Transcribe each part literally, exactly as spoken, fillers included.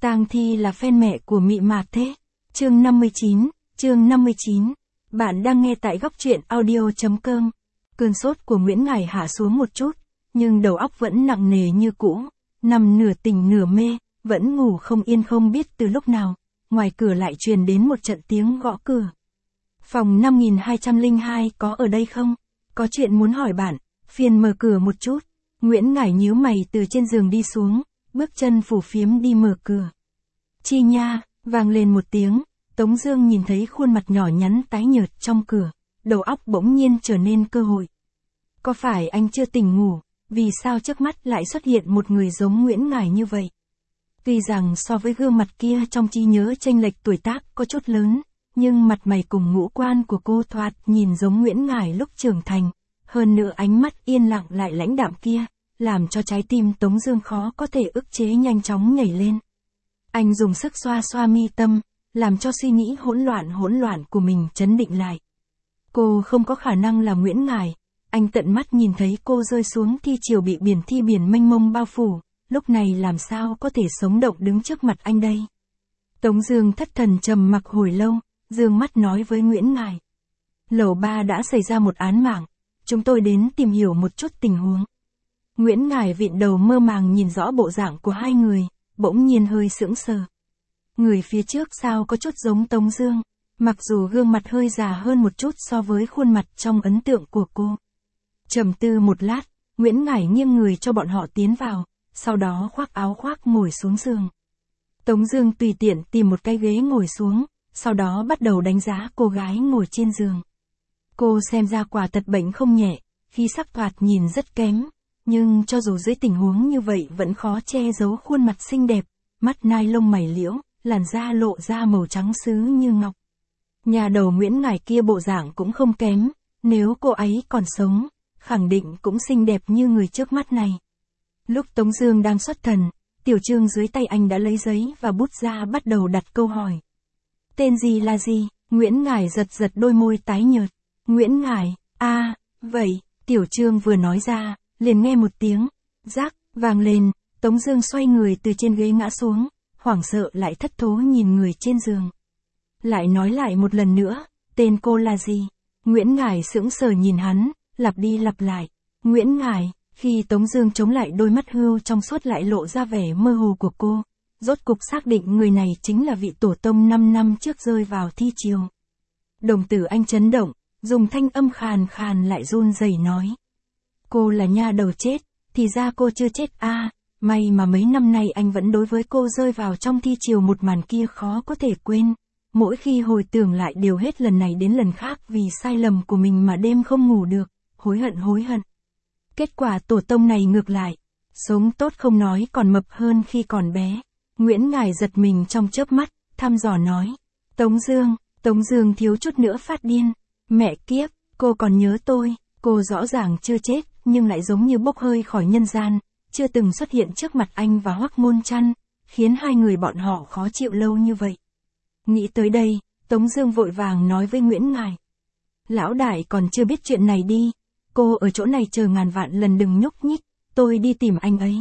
Tang Thi là fan mẹ của Mị Mạt thế. Chương năm mươi chín, chương năm mươi chín. Bạn đang nghe tại góc truyện audio.com. Cơn sốt của Nguyễn Ngải hạ xuống một chút, nhưng đầu óc vẫn nặng nề như cũ, nằm nửa tỉnh nửa mê, vẫn ngủ không yên không biết từ lúc nào, ngoài cửa lại truyền đến một trận tiếng gõ cửa. Phòng năm nghìn hai trăm lẻ hai có ở đây không? Có chuyện muốn hỏi bạn, phiền mở cửa một chút. Nguyễn Ngải nhíu mày từ trên giường đi xuống, bước chân phủ phiếm đi mở cửa. Chi nha, vang lên một tiếng, Tống Dương nhìn thấy khuôn mặt nhỏ nhắn tái nhợt trong cửa, đầu óc bỗng nhiên trở nên cơ hội. Có phải anh chưa tỉnh ngủ, vì sao trước mắt lại xuất hiện một người giống Nguyễn Ngải như vậy? Tuy rằng so với gương mặt kia trong trí nhớ chênh lệch tuổi tác có chút lớn, nhưng mặt mày cùng ngũ quan của cô thoạt nhìn giống Nguyễn Ngải lúc trưởng thành, hơn nữa ánh mắt yên lặng lại lãnh đạm kia, làm cho trái tim Tống Dương khó có thể ức chế nhanh chóng nhảy lên. Anh dùng sức xoa xoa mi tâm, làm cho suy nghĩ hỗn loạn hỗn loạn của mình trấn định lại. Cô không có khả năng là Nguyễn Ngải. Anh tận mắt nhìn thấy cô rơi xuống thi triều bị biển thi biển mênh mông bao phủ, lúc này làm sao có thể sống động đứng trước mặt anh đây? Tống Dương thất thần trầm mặc hồi lâu, dương mắt nói với Nguyễn Ngải: Lầu ba đã xảy ra một án mạng, chúng tôi đến tìm hiểu một chút tình huống. Nguyễn Ngải vịn đầu mơ màng nhìn rõ bộ dạng của hai người, bỗng nhiên hơi sững sờ. Người phía trước sao có chút giống Tống Dương, mặc dù gương mặt hơi già hơn một chút so với khuôn mặt trong ấn tượng của cô. Trầm tư một lát, Nguyễn Ngải nghiêng người cho bọn họ tiến vào, sau đó khoác áo khoác ngồi xuống giường. Tống Dương tùy tiện tìm một cái ghế ngồi xuống, sau đó bắt đầu đánh giá cô gái ngồi trên giường. Cô xem ra quả thật bệnh không nhẹ, khí sắc thoạt nhìn rất kém, nhưng cho dù dưới tình huống như vậy vẫn khó che giấu khuôn mặt xinh đẹp, mắt nai lông mày liễu, làn da lộ ra màu trắng sứ như ngọc. Nhà đầu Nguyễn Ngải kia bộ dạng cũng không kém, nếu cô ấy còn sống, khẳng định cũng xinh đẹp như người trước mắt này. Lúc Tống Dương đang xuất thần, Tiểu Trương dưới tay anh đã lấy giấy và bút ra bắt đầu đặt câu hỏi. Tên gì là gì? Nguyễn Ngải giật giật đôi môi tái nhợt. Nguyễn Ngải, a, à, vậy, Tiểu Trương vừa nói ra, liền nghe một tiếng rác vang lên, Tống Dương xoay người từ trên ghế ngã xuống, hoảng sợ lại thất thố nhìn người trên giường. Lại nói lại một lần nữa, tên cô là gì? Nguyễn Ngải sững sờ nhìn hắn, lặp đi lặp lại. Nguyễn Ngải. Khi Tống Dương chống lại đôi mắt hưu trong suốt lại lộ ra vẻ mơ hồ của cô, rốt cục xác định người này chính là vị tổ tông năm năm trước rơi vào thi triều. Đồng tử anh chấn động, dùng thanh âm khàn khàn lại run rẩy nói: Cô là nha đầu chết, thì ra cô chưa chết a. À, may mà mấy năm nay anh vẫn đối với cô rơi vào trong thi triều một màn kia khó có thể quên. Mỗi khi hồi tưởng lại đều hết lần này đến lần khác vì sai lầm của mình mà đêm không ngủ được, hối hận hối hận. Kết quả tổ tông này ngược lại, sống tốt không nói còn mập hơn khi còn bé. Nguyễn Ngải giật mình trong chớp mắt, thăm dò nói: Tống Dương, Tống Dương thiếu chút nữa phát điên. Mẹ kiếp, cô còn nhớ tôi, cô rõ ràng chưa chết, nhưng lại giống như bốc hơi khỏi nhân gian, chưa từng xuất hiện trước mặt anh và Hoắc Môn Trăn, khiến hai người bọn họ khó chịu lâu như vậy. Nghĩ tới đây, Tống Dương vội vàng nói với Nguyễn Ngải: Lão đại còn chưa biết chuyện này đi. Cô ở chỗ này chờ ngàn vạn lần đừng nhúc nhích, tôi đi tìm anh ấy.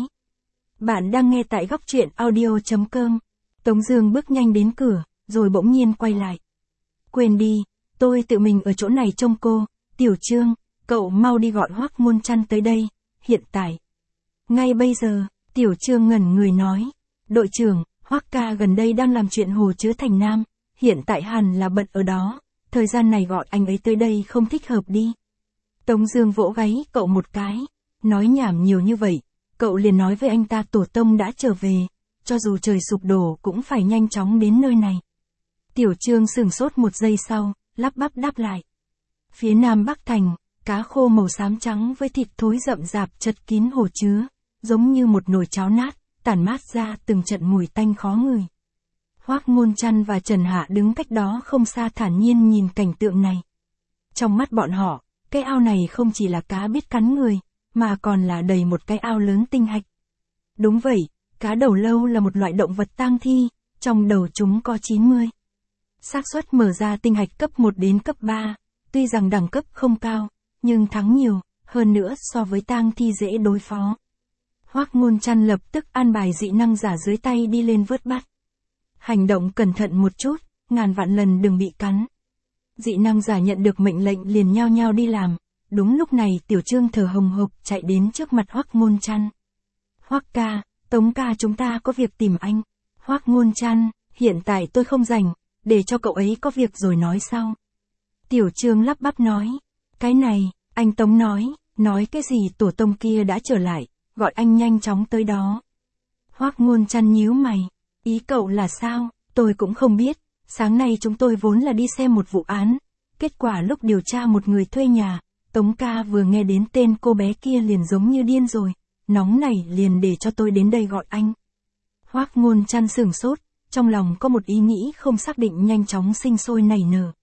Bạn đang nghe tại góc truyện audio.com. Tống Dương bước nhanh đến cửa, rồi bỗng nhiên quay lại. Quên đi, tôi tự mình ở chỗ này trông cô. Tiểu Trương, cậu mau đi gọi Hoắc Môn Trăn tới đây, hiện tại. Ngay bây giờ, Tiểu Trương ngẩn người nói: Đội trưởng, Hoắc ca gần đây đang làm chuyện Hồ Chứa Thành Nam, hiện tại hẳn là bận ở đó, thời gian này gọi anh ấy tới đây không thích hợp đi. Tống Dương vỗ gáy cậu một cái, nói nhảm nhiều như vậy, cậu liền nói với anh ta tổ tông đã trở về, cho dù trời sụp đổ cũng phải nhanh chóng đến nơi này. Tiểu Trương sửng sốt một giây sau, lắp bắp đáp lại. Phía nam Bắc Thành, cá khô màu xám trắng với thịt thối rậm rạp chật kín hồ chứa, giống như một nồi cháo nát, tản mát ra từng trận mùi tanh khó ngửi. Hoắc Môn Trăn và Trần Hạ đứng cách đó không xa thản nhiên nhìn cảnh tượng này. Trong mắt bọn họ, cái ao này không chỉ là cá biết cắn người, mà còn là đầy một cái ao lớn tinh hạch. Đúng vậy, cá đầu lâu là một loại động vật tang thi, trong đầu chúng có chín mươi. Xác suất mở ra tinh hạch cấp một đến cấp ba, tuy rằng đẳng cấp không cao, nhưng thắng nhiều, hơn nữa so với tang thi dễ đối phó. Hoắc Ngôn Trăn lập tức an bài dị năng giả dưới tay đi lên vớt bắt. Hành động cẩn thận một chút, ngàn vạn lần đừng bị cắn. Dị năng giả nhận được mệnh lệnh liền nhao nhao đi làm. Đúng lúc này Tiểu Trương thở hồng hộc chạy đến trước mặt Hoắc Ngôn Trăn. Hoắc ca, Tống ca chúng ta có việc tìm anh. Hoắc Ngôn Trăn, hiện tại tôi không rảnh, để cho cậu ấy có việc rồi nói sau. Tiểu Trương lắp bắp nói, cái này, anh Tống nói, nói cái gì tổ tông kia đã trở lại, gọi anh nhanh chóng tới đó. Hoắc Ngôn Trăn nhíu mày, ý cậu là sao, tôi cũng không biết, sáng nay chúng tôi vốn là đi xem một vụ án, kết quả lúc điều tra một người thuê nhà, Tống ca vừa nghe đến tên cô bé kia liền giống như điên rồi, nóng nảy liền để cho tôi đến đây gọi anh. Hoắc Ngôn Trăn sửng sốt, trong lòng có một ý nghĩ không xác định nhanh chóng sinh sôi nảy nở.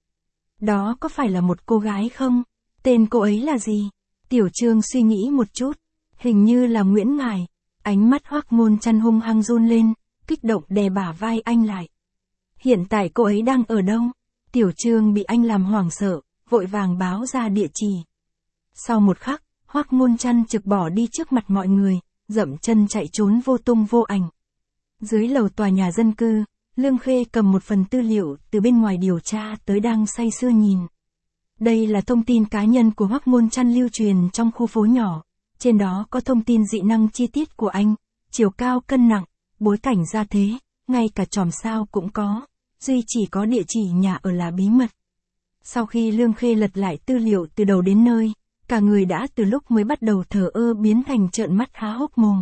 Đó có phải là một cô gái không? Tên cô ấy là gì? Tiểu Trương suy nghĩ một chút, hình như là Nguyễn Ngải. Ánh mắt Hoắc Ngôn Trăn hung hăng run lên, kích động đè bả vai anh lại. Hiện tại cô ấy đang ở đâu? Tiểu Trương bị anh làm hoảng sợ, vội vàng báo ra địa chỉ. Sau một khắc, Hoắc Ngôn Trăn trực bỏ đi trước mặt mọi người, dậm chân chạy trốn vô tung vô ảnh. Dưới lầu tòa nhà dân cư, Lương Khê cầm một phần tư liệu từ bên ngoài điều tra tới đang say sưa nhìn. Đây là thông tin cá nhân của Hoắc Ngôn Trăn lưu truyền trong khu phố nhỏ. Trên đó có thông tin dị năng chi tiết của anh, chiều cao cân nặng, bối cảnh gia thế, ngay cả chòm sao cũng có, duy chỉ có địa chỉ nhà ở là bí mật. Sau khi Lương Khê lật lại tư liệu từ đầu đến nơi, cả người đã từ lúc mới bắt đầu thờ ơ biến thành trợn mắt há hốc mồm.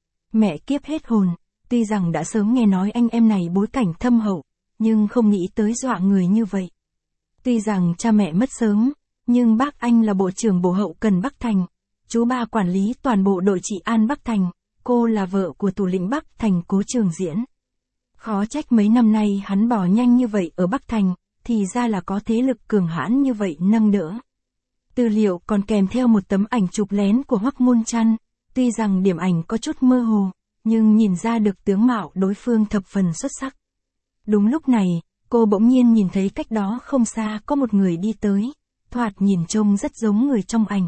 Mẹ kiếp hết hồn, tuy rằng đã sớm nghe nói anh em này bối cảnh thâm hậu, nhưng không nghĩ tới dọa người như vậy. Tuy rằng cha mẹ mất sớm, nhưng bác anh là bộ trưởng bộ hậu cần Bắc Thành, chú ba quản lý toàn bộ đội trị an Bắc Thành, cô là vợ của thủ lĩnh Bắc Thành Cố Trường Diễn. Khó trách mấy năm nay hắn bỏ nhanh như vậy ở Bắc Thành, thì ra là có thế lực cường hãn như vậy nâng đỡ. Tư liệu còn kèm theo một tấm ảnh chụp lén của Hoắc Ngôn Trăn, tuy rằng điểm ảnh có chút mơ hồ, nhưng nhìn ra được tướng mạo đối phương thập phần xuất sắc. Đúng lúc này, cô bỗng nhiên nhìn thấy cách đó không xa có một người đi tới, thoạt nhìn trông rất giống người trong ảnh.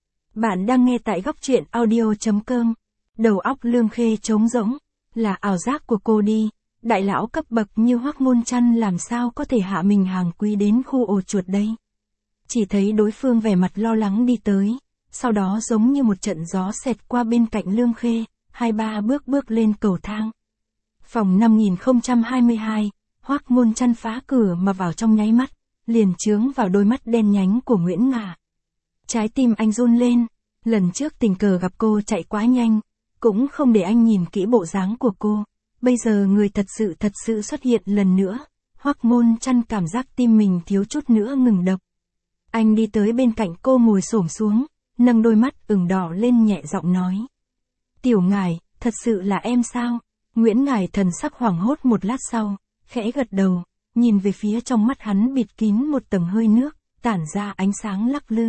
Bạn đang nghe tại góc truyện audio chấm com. Đầu óc Lương Khê trống rỗng, là ảo giác của cô đi, đại lão cấp bậc như Hoắc Ngôn Trăn làm sao có thể hạ mình hàng quý đến khu ổ chuột đây. Chỉ thấy đối phương vẻ mặt lo lắng đi tới, sau đó giống như một trận gió xẹt qua bên cạnh Lương Khê, hai ba bước bước lên cầu thang. Phòng năm nghìn không trăm hai mươi hai, Hoắc Ngôn Trăn phá cửa mà vào trong nháy mắt, liền chướng vào đôi mắt đen nhánh của Nguyễn Ngà. Trái tim anh run lên, lần trước tình cờ gặp cô chạy quá nhanh, cũng không để anh nhìn kỹ bộ dáng của cô, bây giờ người thật sự thật sự xuất hiện lần nữa, Hoắc Ngôn Trăn cảm giác tim mình thiếu chút nữa ngừng đập. Anh đi tới bên cạnh cô ngồi xổm xuống, nâng đôi mắt ửng đỏ lên nhẹ giọng nói. Tiểu Ngải, thật sự là em sao? Nguyễn Ngải thần sắc hoảng hốt một lát sau, khẽ gật đầu, nhìn về phía trong mắt hắn bịt kín một tầng hơi nước, tản ra ánh sáng lắc lư.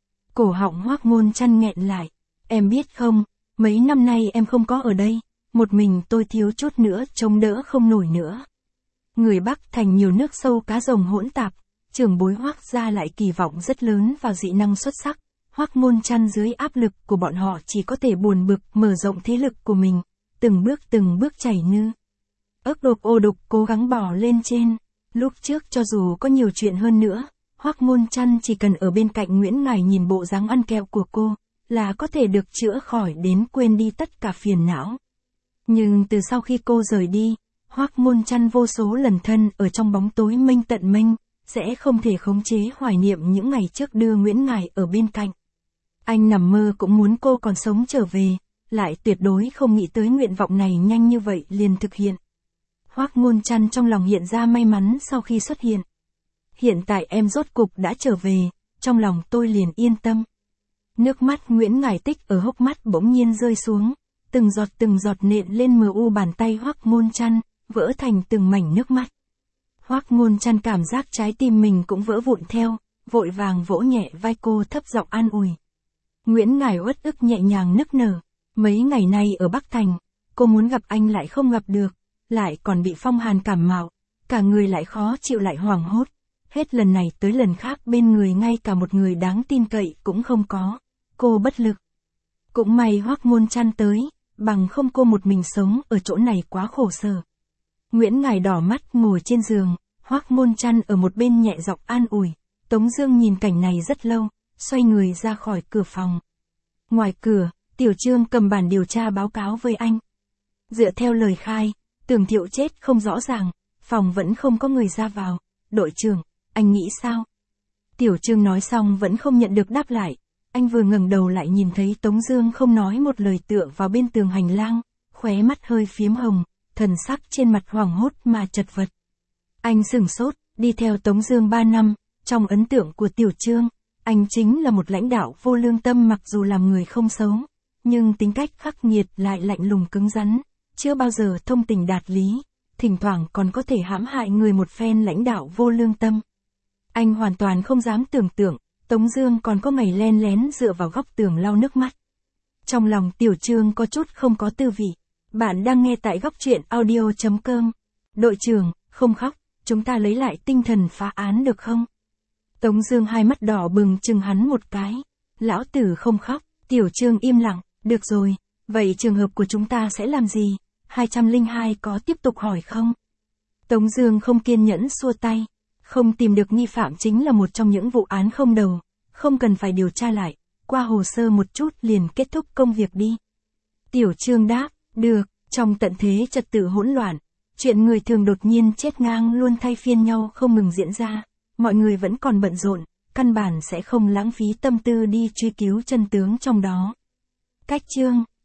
Cổ họng Hoắc Ngôn Trăn nghẹn lại, em biết không, mấy năm nay em không có ở đây, một mình tôi thiếu chút nữa chống đỡ không nổi nữa. Người Bắc Thành nhiều nước sâu cá rồng hỗn tạp, trưởng bối Hoắc gia lại kỳ vọng rất lớn vào dị năng xuất sắc. Hoắc Ngôn Trăn dưới áp lực của bọn họ chỉ có thể buồn bực mở rộng thế lực của mình, từng bước từng bước chảy nư. Ức độc ô đục cố gắng bỏ lên trên, lúc trước cho dù có nhiều chuyện hơn nữa, Hoắc Ngôn Trăn chỉ cần ở bên cạnh Nguyễn Ngải nhìn bộ dáng ăn kẹo của cô, là có thể được chữa khỏi đến quên đi tất cả phiền não. Nhưng từ sau khi cô rời đi, Hoắc Ngôn Trăn vô số lần thân ở trong bóng tối mênh tận mênh, sẽ không thể khống chế hoài niệm những ngày trước đưa Nguyễn Ngải ở bên cạnh. Anh nằm mơ cũng muốn cô còn sống trở về, lại tuyệt đối không nghĩ tới nguyện vọng này nhanh như vậy liền thực hiện. Hoắc Ngôn Trăn trong lòng hiện ra may mắn sau khi xuất hiện. Hiện tại em rốt cục đã trở về, trong lòng tôi liền yên tâm. Nước mắt Nguyễn Ngải Tích ở hốc mắt bỗng nhiên rơi xuống, từng giọt từng giọt nện lên mờ u bàn tay Hoắc Ngôn Trăn, vỡ thành từng mảnh nước mắt. Hoắc Ngôn Trăn cảm giác trái tim mình cũng vỡ vụn theo, vội vàng vỗ nhẹ vai cô thấp giọng an ủi. Nguyễn Ngải uất ức nhẹ nhàng nức nở, mấy ngày nay ở Bắc Thành, cô muốn gặp anh lại không gặp được, lại còn bị phong hàn cảm mạo, cả người lại khó chịu lại hoảng hốt, hết lần này tới lần khác bên người ngay cả một người đáng tin cậy cũng không có, cô bất lực. Cũng may Hoắc Ngôn Trăn tới, bằng không cô một mình sống ở chỗ này quá khổ sở. Nguyễn Ngải đỏ mắt ngồi trên giường, Hoắc Môn Trăn ở một bên nhẹ giọng an ủi. Tống Dương nhìn cảnh này rất lâu, xoay người ra khỏi cửa phòng. Ngoài cửa, Tiểu Trương cầm bản điều tra báo cáo với anh. Dựa theo lời khai, Tưởng Thiệu chết không rõ ràng, phòng vẫn không có người ra vào. Đội trưởng, anh nghĩ sao? Tiểu Trương nói xong vẫn không nhận được đáp lại. Anh vừa ngẩng đầu lại nhìn thấy Tống Dương không nói một lời tựa vào bên tường hành lang, khóe mắt hơi phiếm hồng, thần sắc trên mặt hoảng hốt mà chật vật. Anh sửng sốt, đi theo Tống Dương ba năm, trong ấn tượng của Tiểu Trương, anh chính là một lãnh đạo vô lương tâm, mặc dù làm người không xấu, nhưng tính cách khắc nghiệt lại lạnh lùng cứng rắn, chưa bao giờ thông tình đạt lý, thỉnh thoảng còn có thể hãm hại người một phen lãnh đạo vô lương tâm. Anh hoàn toàn không dám tưởng tượng, Tống Dương còn có ngày len lén dựa vào góc tường lau nước mắt. Trong lòng Tiểu Trương có chút không có tư vị. Bạn đang nghe tại góc truyện audio chấm com. Đội trưởng, không khóc, chúng ta lấy lại tinh thần phá án được không? Tống Dương hai mắt đỏ bừng chừng hắn một cái. Lão tử không khóc. Tiểu Trương im lặng. Được rồi, vậy trường hợp của chúng ta sẽ làm gì? hai trăm lẻ hai có tiếp tục hỏi không? Tống Dương không kiên nhẫn xua tay. Không tìm được nghi phạm chính là một trong những vụ án không đầu, không cần phải điều tra lại, qua hồ sơ một chút liền kết thúc công việc đi. Tiểu Trương đáp, được. Trong tận thế trật tự hỗn loạn, chuyện người thường đột nhiên chết ngang luôn thay phiên nhau không ngừng diễn ra, mọi người vẫn còn bận rộn, căn bản sẽ không lãng phí tâm tư đi truy cứu chân tướng trong đó. Cách chương